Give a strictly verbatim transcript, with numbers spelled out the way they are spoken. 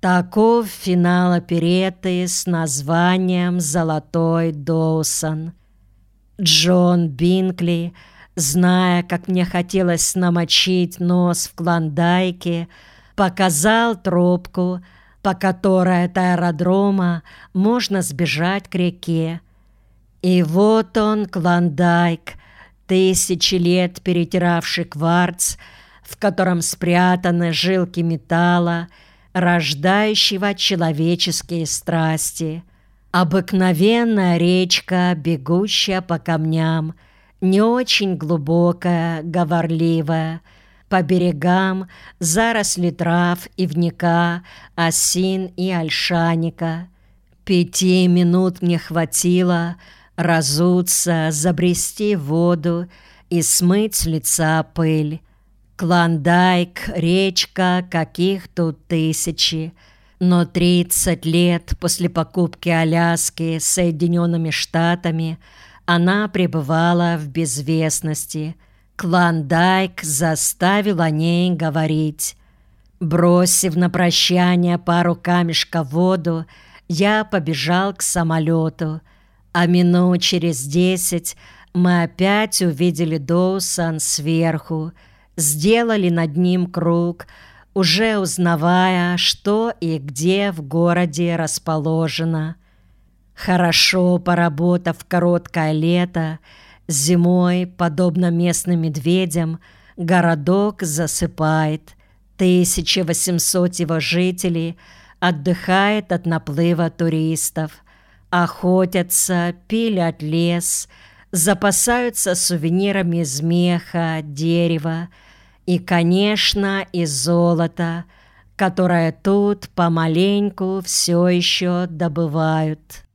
Таков финал оперетты с названием «Золотой Доусон». Джон Бинкли, зная, как мне хотелось намочить нос в Клондайке, показал тропку, по которой от аэродрома можно сбежать к реке. И вот он, Клондайк, тысячи лет перетиравший кварц, в котором спрятаны жилки металла, рождающего человеческие страсти. Обыкновенная речка, бегущая по камням, не очень глубокая, говорливая. По берегам заросли трав, ивника, осин и ольшаника. Пяти минут мне хватило разуться, забрести в воду и смыть с лица пыль. Клондайк, речка, каких тут тысячи, но тридцать лет после покупки Аляски Соединенными Штатами она пребывала в безвестности. Клондайк заставил о ней говорить. Бросив на прощание пару камешков в воду, я побежал к самолету, а минут через десять мы опять увидели Доусон сверху, сделали над ним круг, уже узнавая, что и где в городе расположено. Хорошо поработав короткое лето, зимой, подобно местным медведям, городок засыпает. тысяча восемьсот его жителей отдыхает от наплыва туристов, охотятся, пилят лес, запасаются сувенирами из меха, дерева и, конечно, из золота, которое тут помаленьку все еще добывают.